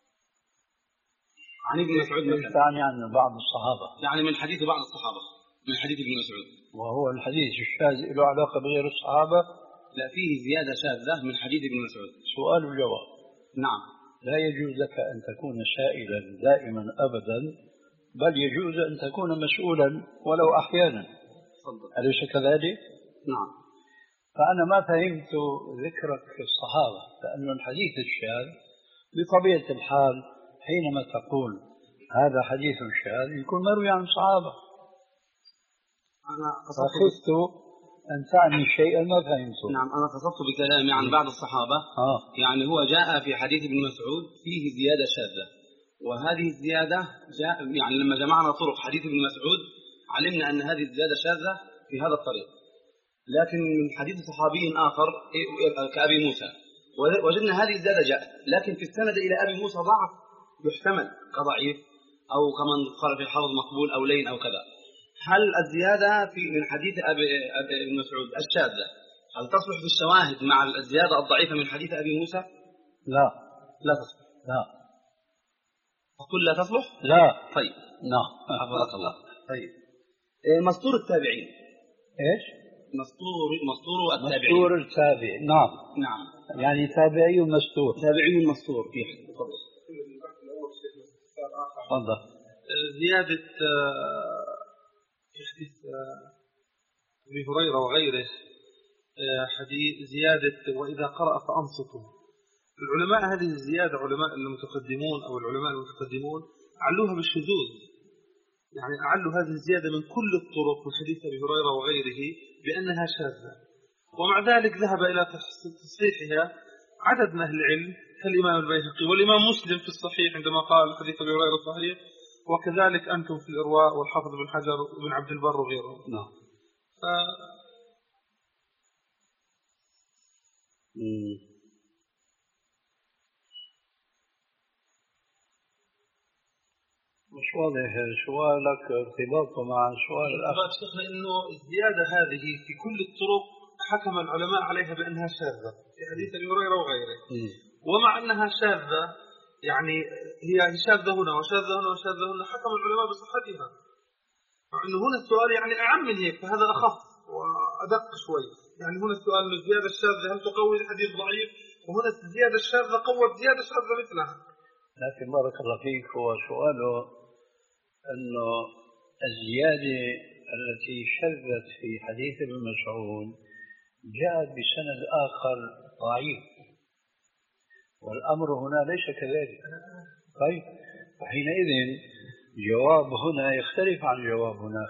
عن ابن مسعود مثلا. يعني عن بعض الصحابة. يعني من حديث بعض الصحابة، من حديث ابن مسعود. وهو الحديث الشاذ له علاقة بغير الصحابة؟ لا، فيه زيادة شاذة من حديث ابن مسعود. سؤال وجواب. نعم. لا يجوز لك أن تكون سائلا دائما أبدا، بل يجوز أن تكون مسؤولا ولو أحيانا. تفضل. أليس كذلك؟ نعم. فأنا ما فهمت ذكرك في الصحابة، لأن الحديث الشاذ بطبيعة الحال حينما تقول هذا حديث شاذ يكون مروي عن صحابة. أنا قصدت أن تعني شيئا ما فهمته. نعم، أنا قصدت بكلامي عن بعض الصحابة. آه. يعني هو جاء في حديث ابن مسعود فيه زيادة شاذة، وهذه الزيادة جاء يعني لما جمعنا طرق حديث ابن مسعود علمنا أن هذه الزيادة شاذة في هذا الطريق. لكن من حديث صحابي آخر كأبي موسى وجدنا هذه الزيادة جاءت، لكن في السند إلى أبي موسى ضعف يحتمل كضعيف أو كمن قال في الحفظ مقبول أو لين أو كذا. هل الزيادة في من حديث أبي ابن مسعود الشاذة هل تصلح في الشواهد مع الزيادة الضعيفة من حديث أبي موسى؟ لا لا تصلح. لا أقول لا تصلح؟ لا. طيب نعم حفظك الله. طيب مسطور التابعين ايش؟ مسطور مسطور التابعين. مسطور التابع. نعم نعم يعني تابعي مسطور. تابعي مسطور في تفضل. تفضل. زيادة في حديث أبي هريرة وغيره حديث زيادة وإذا قرأ فأنصتوا. العلماء هذه الزيادة علماء المتقدمون أو العلماء المتقدمون علوها بالشذوذ، يعني أعلوا هذه الزيادة من كل الطرق من حديث أبي هريرة وغيره بأنها شاذة، ومع ذلك ذهب إلى تصحيحها عدد من أهل العلم كالإمام البيهقي والإمام مسلم في الصحيح عندما قال حديث أبي هريرة صحيح، وكذلك أنتم في الإرواء والحافظ بن حجر وابن عبد البر وغيرهم. نعم. ف... مش واضح سؤالك ارتباطه مع سؤال الأخ. شيخنا إنه الزيادة هذه في كل الطرق حكم العلماء عليها بأنها شاذة في حديث أبي هريرة وغيره، م. ومع أنها شاذة يعني هي شاذة هنا وشاذة هنا وشاذة هنا حكم العلماء بصحتها، مع أنه هنا السؤال يعني أعم من هيك، فهذا أخف وأدق شوي. يعني هنا السؤال من الزيادة الشاذة هل تقوي الحديث ضعيف، وهنا الزيادة الشاذة قوت زيادة شاذة مثلها. لكن بارك الله فيك هو سؤاله أنه الزيادة التي شذت في حديث ابن مسعود جاءت بسند آخر ضعيف، والأمر هنا ليس كذلك. طيب فحينئذ جواب هنا يختلف عن جواب هناك.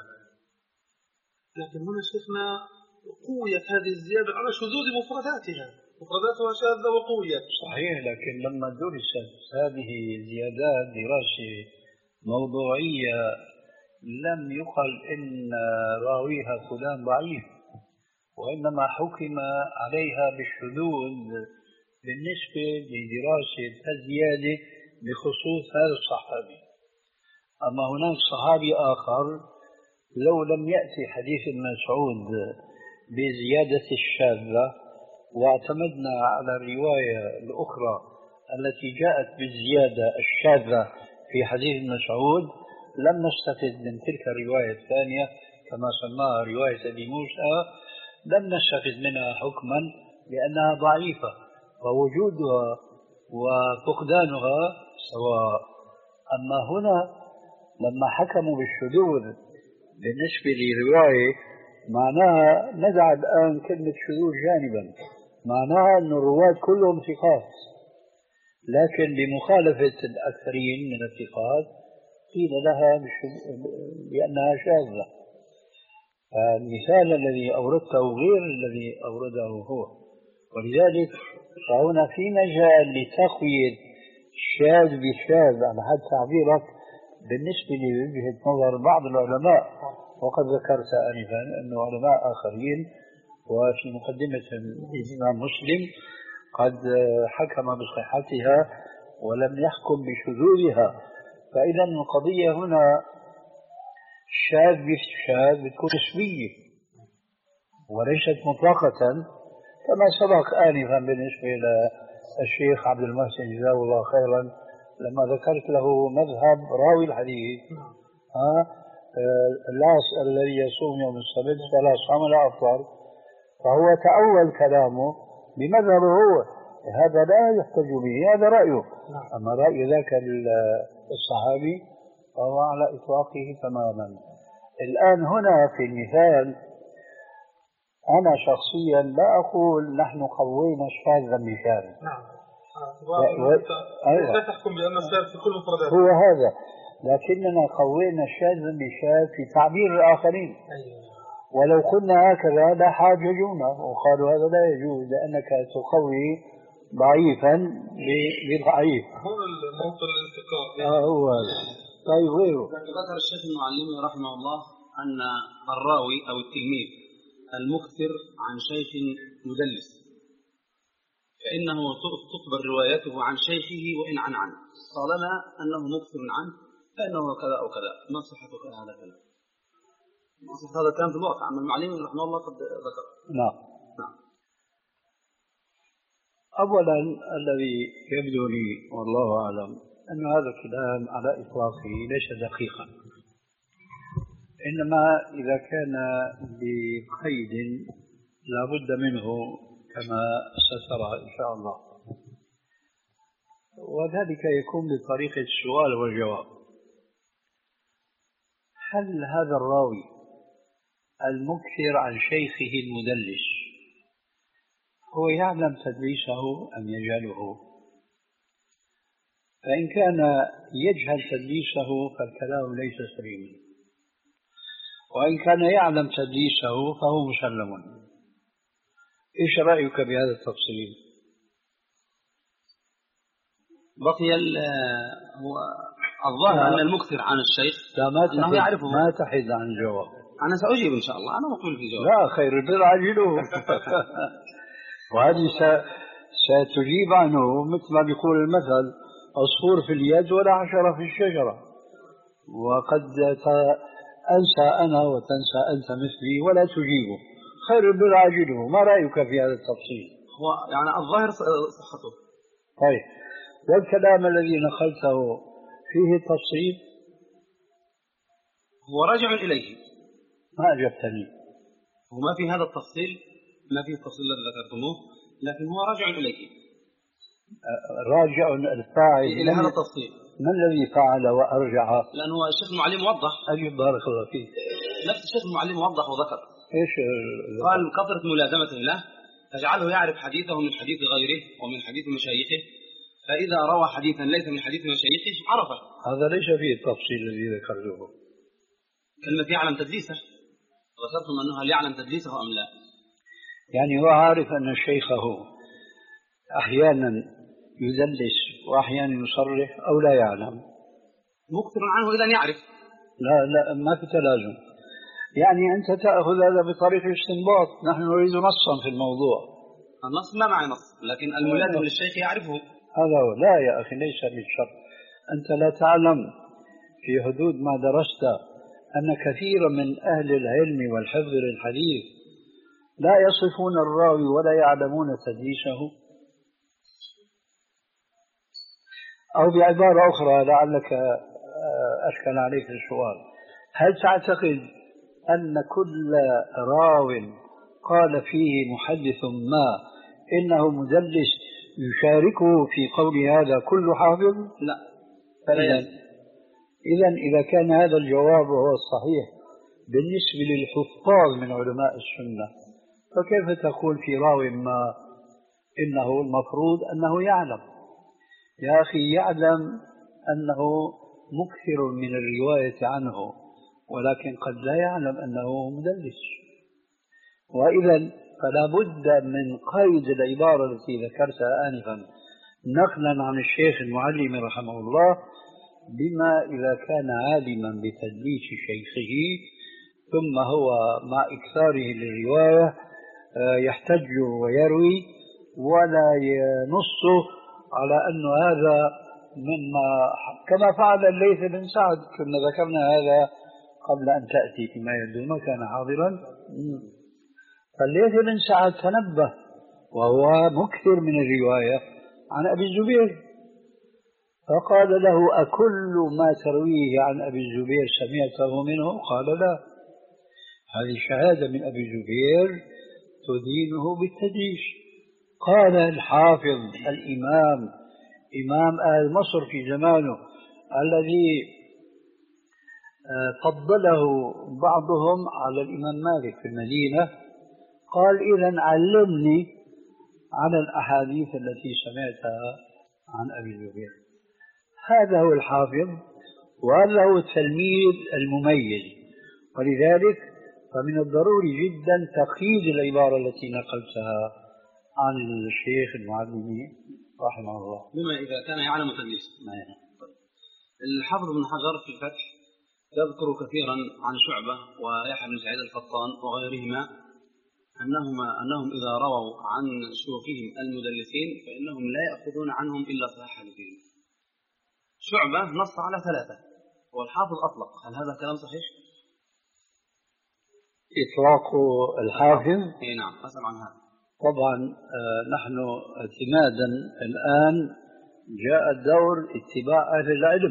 لكن هنا شفنا قوية هذه الزيادة على شذوذ مفرداتها، مفرداتها شاذة وقوية. صحيح، لكن لما درست هذه الزيادات دراسة موضوعية لم يقل إن راويها فلان ضعيف، وإنما حكم عليها بالشذوذ بالنسبة لدراسة الزيادة بخصوص هذا الصحابي. أما هناك صحابي آخر لو لم يأتي حديث ابن مسعود بزيادة الشاذة واعتمدنا على الرواية الأخرى التي جاءت بالزيادة الشاذة في حديث ابن مسعود لم نستفد من تلك الرواية الثانية كما سماها رواية أبي موسى، لم نستفد منها حكما لأنها ضعيفة، فوجودها وفقدانها سواء. أما هنا لما حكموا بالشذوذ بالنسبة لرواية معناها ندع الآن كلمة شذوذ جانبا، معناها أن الرواة كلهم ثقات، لكن بمخالفة الأكثرين من الثقات قيل لها بأنها شاذة. فالمثال الذي أوردته غير الذي أورده هو، ولذلك فهنا في مجال لتقوية الشاذ بالشاذ على حد تعبيرك بالنسبة لوجهة نظر بعض العلماء، وقد ذكرت آنفا أن علماء آخرين وفي مقدمة الإمام مسلم قد حكم بصحتها ولم يحكم بشذوذها. فإذا القضية هنا شاذ بالشاذ بتكون نسبية وليست مطلقة، كما سبق آنفا بالنسبة للشيخ عبد المحسن جزاه الله خيرا لما ذكرت له مذهب راوي الحديث ها اللاص الذي يصوم يوم السبت فلا صام ولا أفطر، فهو تأول كلامه بمذهبه هو، هذا لا يحتج به، هذا رأيه. أما رأي ذاك الصحابي فهو على إطلاقه تماما. الآن هنا في المثال أنا شخصيا لا أقول نحن قوينا شاذا بشاذ، نعم لا تحكم بأن الشاذ في كل مفردات هو هذا، لكننا قوينا شاذا بشاذ في تعبير الآخرين. أيوة. ولو قلنا هكذا لا حاججونا وقالوا هذا لا يجوز لأنك تقوي ضعيفا بضعيف. هو الموطن الانتقاء. آه هو هذا. طيب غيره. ذكر الشيخ المعلم رحمه الله أن الراوي أو التلميذ المكثر عن شيخ مدلس فإنه تقبل روايته عن شيخه وإن عن عنه طالما أنه مكثر عنه فإنه كذا أو كذا. ما صحة هذا الكلام؟ ما صحة هذا الكلام في الواقع عن المعلم رحمه الله قد ذكر. نعم. نعم. أولا الذي يبدو لي والله أعلم أن هذا الكلام على إطلاقه ليس دقيقا، إنما إذا كان بقيد لا بد منه كما سترى إن شاء الله، وذلك يكون بطريقة السؤال والجواب. هل هذا الراوي المكثر عن شيخه المدلس هو يعلم تدليسه أم يجهله؟ فإن كان يجهل تدليسه فالكلام ليس سليما، وإن كان يعلم تدليسه فهو مسلم. إيش رأيك بهذا التفصيل؟ بقي هو الظاهر أن المكثر عن الشيخ لا ما أنه يعرفه. ما تحد عن الجواب. أنا سأجيب إن شاء الله، أنا مقبل في الجواب. لا خير البر عاجله. وهذه ستجيب عنه مثل ما بيقول المثل: عصفور في اليد ولا حشرة في الشجرة. وقد أنسى أنا وتنسى أنت مثلي ولا تجيبه. خير البر عاجله. ما رأيك في هذا التفصيل؟ هو يعني الظاهر صحته. طيب، والكلام الذي نقلته فيه تفصيل؟ هو راجع إليه. ما أجبتني. هو ما في هذا التفصيل، ما في التفصيل الذي ذكرتموه، لكن هو راجع إليه. راجع الفاعل إلى هذا التفصيل. من الذي فعل وأرجع؟ لأنه الشيخ المعلم وضح. أجب بارك الله فيك. نفس الشيخ المعلم وضح وذكر. إيش؟ قال: كثرة ملازمته له تجعله يعرف حديثه من حديث غيره ومن حديث مشايخه، فإذا روى حديثا ليس من حديث مشايخه عرفه. هذا ليس فيه التفصيل الذي ذكرته. كلمة يعلم تدليسه، ذكرتم أنه هل يعلم تدليسه أم لا؟ يعني هو عارف أن شيخه أحيانا يدلس وأحيانا يصرح أو لا يعلم؟ مكثر عنه إذا يعرف. لا لا ما في تلازم. يعني أنت تأخذ هذا بطريق الاستنباط، نحن نريد نصا في الموضوع. النص ما معنى نص، لكن الملازم للشيخ يعرفه. هذا هو. لا يا أخي، ليس بالشرط. أنت لا تعلم في حدود ما درست أن كثيرا من أهل العلم والحفظ للحديث لا يصفون الراوي ولا يعلمون تدليسه؟ أو بعبارة أخرى لعلك أشكل عليك السؤال: هل تعتقد أن كل راو قال فيه محدث ما إنه مدلس يشاركه في قول هذا كل حافظ؟ لا. إذن إذا كان هذا الجواب هو الصحيح بالنسبة للحفاظ من علماء السنة، فكيف تقول في راو ما إنه المفروض أنه يعلم؟ يا أخي، يعلم أنه مكثر من الرواية عنه، ولكن قد لا يعلم أنه مدلس. وإذا فلا بد من قيد العبارة التي ذكرتها آنفا نقلا عن الشيخ المعلم رحمه الله بما إذا كان عالما بتدليس شيخه ثم هو مع إكثاره للرواية يحتج ويروي ولا ينص على أن هذا مما كما فعل الليث بن سعد. كنا ذكرنا هذا قبل أن تأتي فيما يبدو ما كان حاضرا. فالليث بن سعد تنبه وهو مكثر من الرواية عن أبي الزبير، فقال له: أكل ما ترويه عن أبي الزبير سمعته منه؟ قال: لا. هذه شهادة من أبي الزبير تدينه بالتدليس. قال الحافظ الإمام إمام أهل مصر في زمانه الذي فضله بعضهم على الإمام مالك في المدينة، قال: إذن علمني على الأحاديث التي سمعتها عن أبي الزبير. هذا هو الحافظ وهذا هو التلميذ المميز. ولذلك فمن الضروري جدا تقييد العبارة التي نقلتها عن الشيخ المعلم رحمه الله. بما إذا كان يعلم تدليس. الحافظ بن حجر في الفتح يذكر كثيرا عن شعبة ويحيى بن سعيد القطان وغيرهما أنهم أنهم إذا رووا عن شيوخهم المدلسين فإنهم لا يأخذون عنهم إلا صحيح حديثهم. شعبة نص على ثلاثة والحافظ أطلق، هل هذا كلام صحيح؟ إطلاق الحافظ؟ إيه نعم، أسأل عن هذا. طبعا نحن اعتمادا الآن جاء الدور اتباع أهل العلم،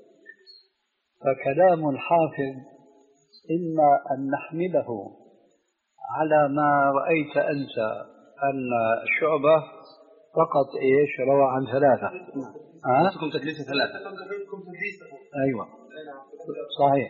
فكلام الحافظ إما أن نحمله على ما رأيت أنت أن شعبة فقط إيش روى عن ثلاثة. أه؟ كم تدليس ثلاثة. أيوة صحيح.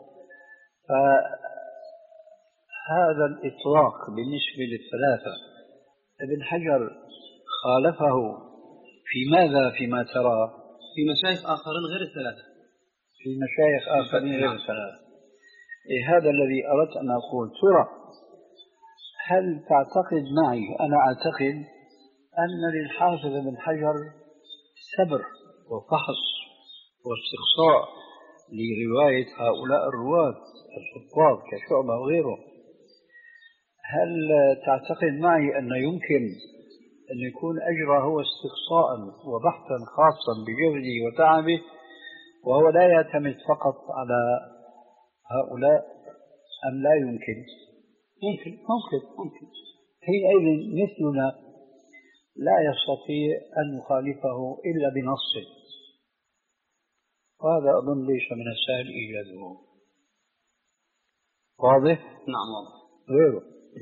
فهذا الإطلاق بالنسبة للثلاثة ابن حجر خالفه في ماذا فيما ترى؟ في مشايخ آخرين غير الثلاثة. في مشايخ آخرين غير الثلاثة. إيه هذا الذي أردت أن أقول. ترى هل تعتقد معي؟ أنا أعتقد أن للحافظ ابن حجر سبر وفحص واستقصاء لرواية هؤلاء الرواة الحفاظ كشعبة وغيره. هل تعتقد معي أن يمكن أن يكون أجرى هو استقصاء وبحثا خاصا بجهده وتعبه وهو لا يعتمد فقط على هؤلاء أم لا يمكن؟ ممكن ممكن ممكن حينئذ مثلنا لا يستطيع أن يخالفه إلا بنص، وهذا أظن ليس من السهل إيجاده. واضح؟ نعم واضح. غيره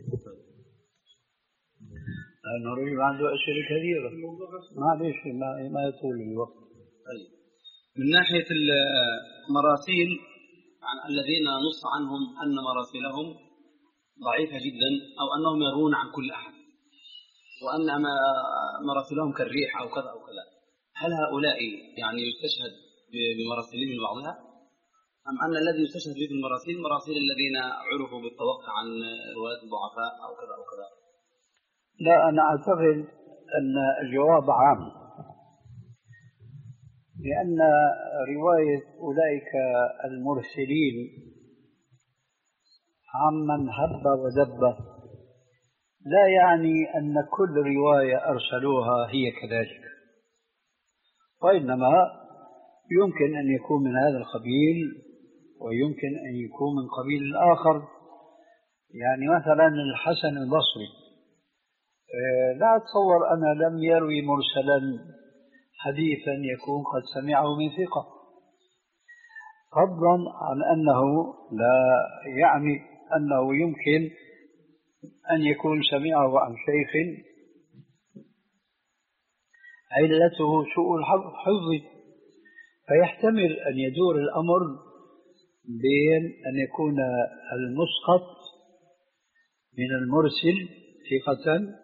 لأنه الرجل عنده أسئلة كثيرة معليش ما, ما يطول الوقت. طيب. من ناحية المراسيل عن الذين نص عنهم أن مراسلهم ضعيفة جدا أو أنهم يرون عن كل أحد وأن مراسلهم كالريح أو كذا أو كذا، هل هؤلاء يعني يستشهد بمراسلهم لبعضها أم أن الذي يستشهد به المراسيل مراسيل الذين عرفوا بالتوقع عن رواية الضعفاء أو كذا أو كذا؟ لا، أنا أعتقد أن الجواب عام، لأن رواية أولئك المرسلين عمن هب ودب لا يعني أن كل رواية أرسلوها هي كذلك، وإنما يمكن أن يكون من هذا القبيل ويمكن أن يكون من قبيل آخر. يعني مثلا الحسن البصري لا أتصور أنا لم يروي مرسلا حديثا يكون قد سمعه من ثقة، فضلا عن أنه لا يعني أنه يمكن أن يكون سمعه عن شيخ علته سوء الحفظ، فيحتمل أن يدور الأمر بين أن يكون المسقط من المرسل ثقة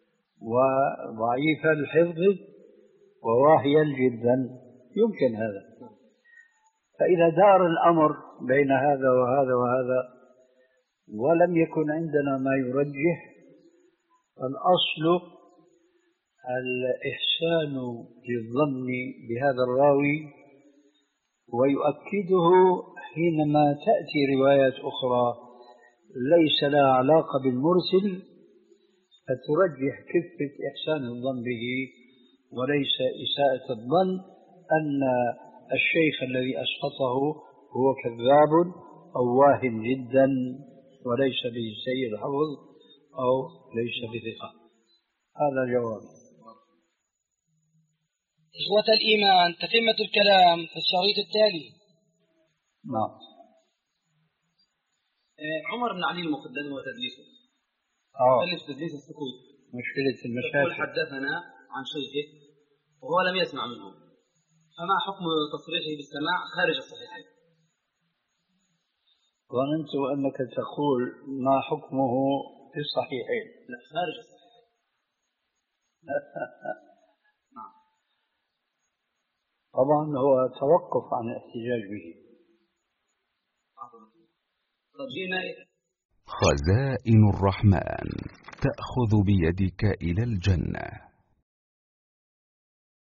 وضعيف الحفظ وواهيا جدا، يمكن هذا. فإذا دار الأمر بين هذا وهذا وهذا ولم يكن عندنا ما يرجح، فالأصل الإحسان للظن بهذا الراوي ويؤكده حينما تأتي روايات أخرى ليس لها علاقة بالمرسل، فترجح كفة إحسان الظن به وليس إساءة الظن أن الشيخ الذي أسقطه هو كذاب أو واهن جدا وليس به سيء الحفظ أو ليس بثقة. هذا الجواب. إخوة الإيمان، تتمة الكلام في الشريط التالي. نعم. عمر بن علي المقدد وتدليسه. آه. تدليس تدليس السكوت. مشكلة المشاكل. يقول حدثنا عن شيخه وهو لم يسمع منه، فما حكم تصريحه بالسماع خارج الصحيحين؟ ظننت أنك تقول ما حكمه في الصحيحين. لا، خارج الصحيحين. نعم. طبعا هو توقف عن الاحتجاج به. خزائن الرحمن تأخذ بيدك إلى الجنة.